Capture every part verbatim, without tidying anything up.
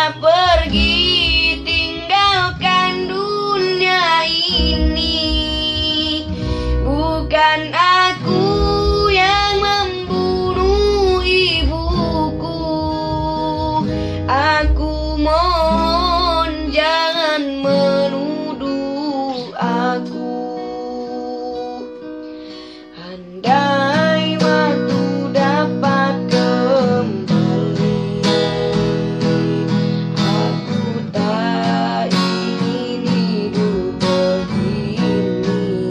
pergi tinggalkan dunia ini. Bukan aku yang membunuh ibuku. Aku mohon jangan menuduh aku. Andai waktu dapat kembali, aku tak ingin hidup begini.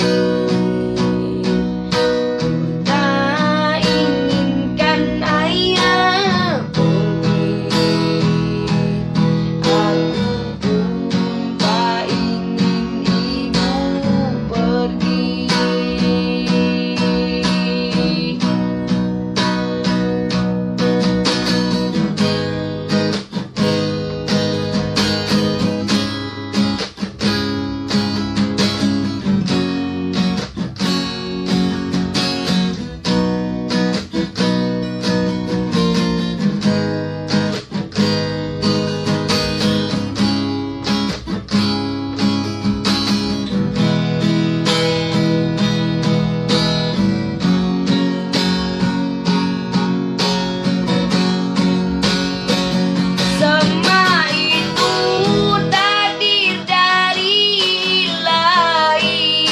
Ku tak inginkan ayah pergi, aku pun tak ingin ibu pergi. Semua itu takdir dari Ilahi.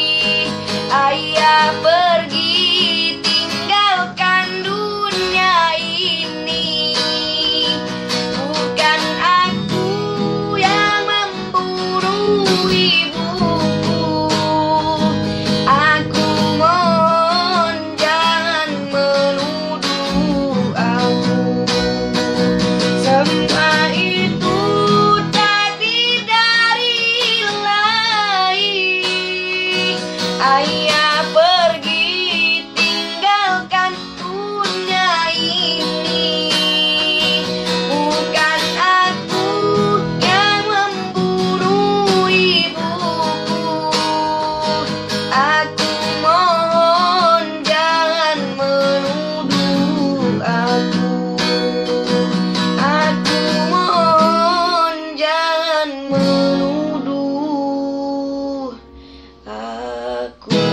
Ayah pergi tinggalkan dunia ini. Bukan aku yang membunuh ibuku. Aku mohon jangan menuduh aku. Semua itu takdir dari Ilahi. Ayah pergi tinggalkan dunia ini. Bukan aku yang membunuh ibuku. Aku mohon jangan menuduh aku. Aku mohon jangan menuduh aku.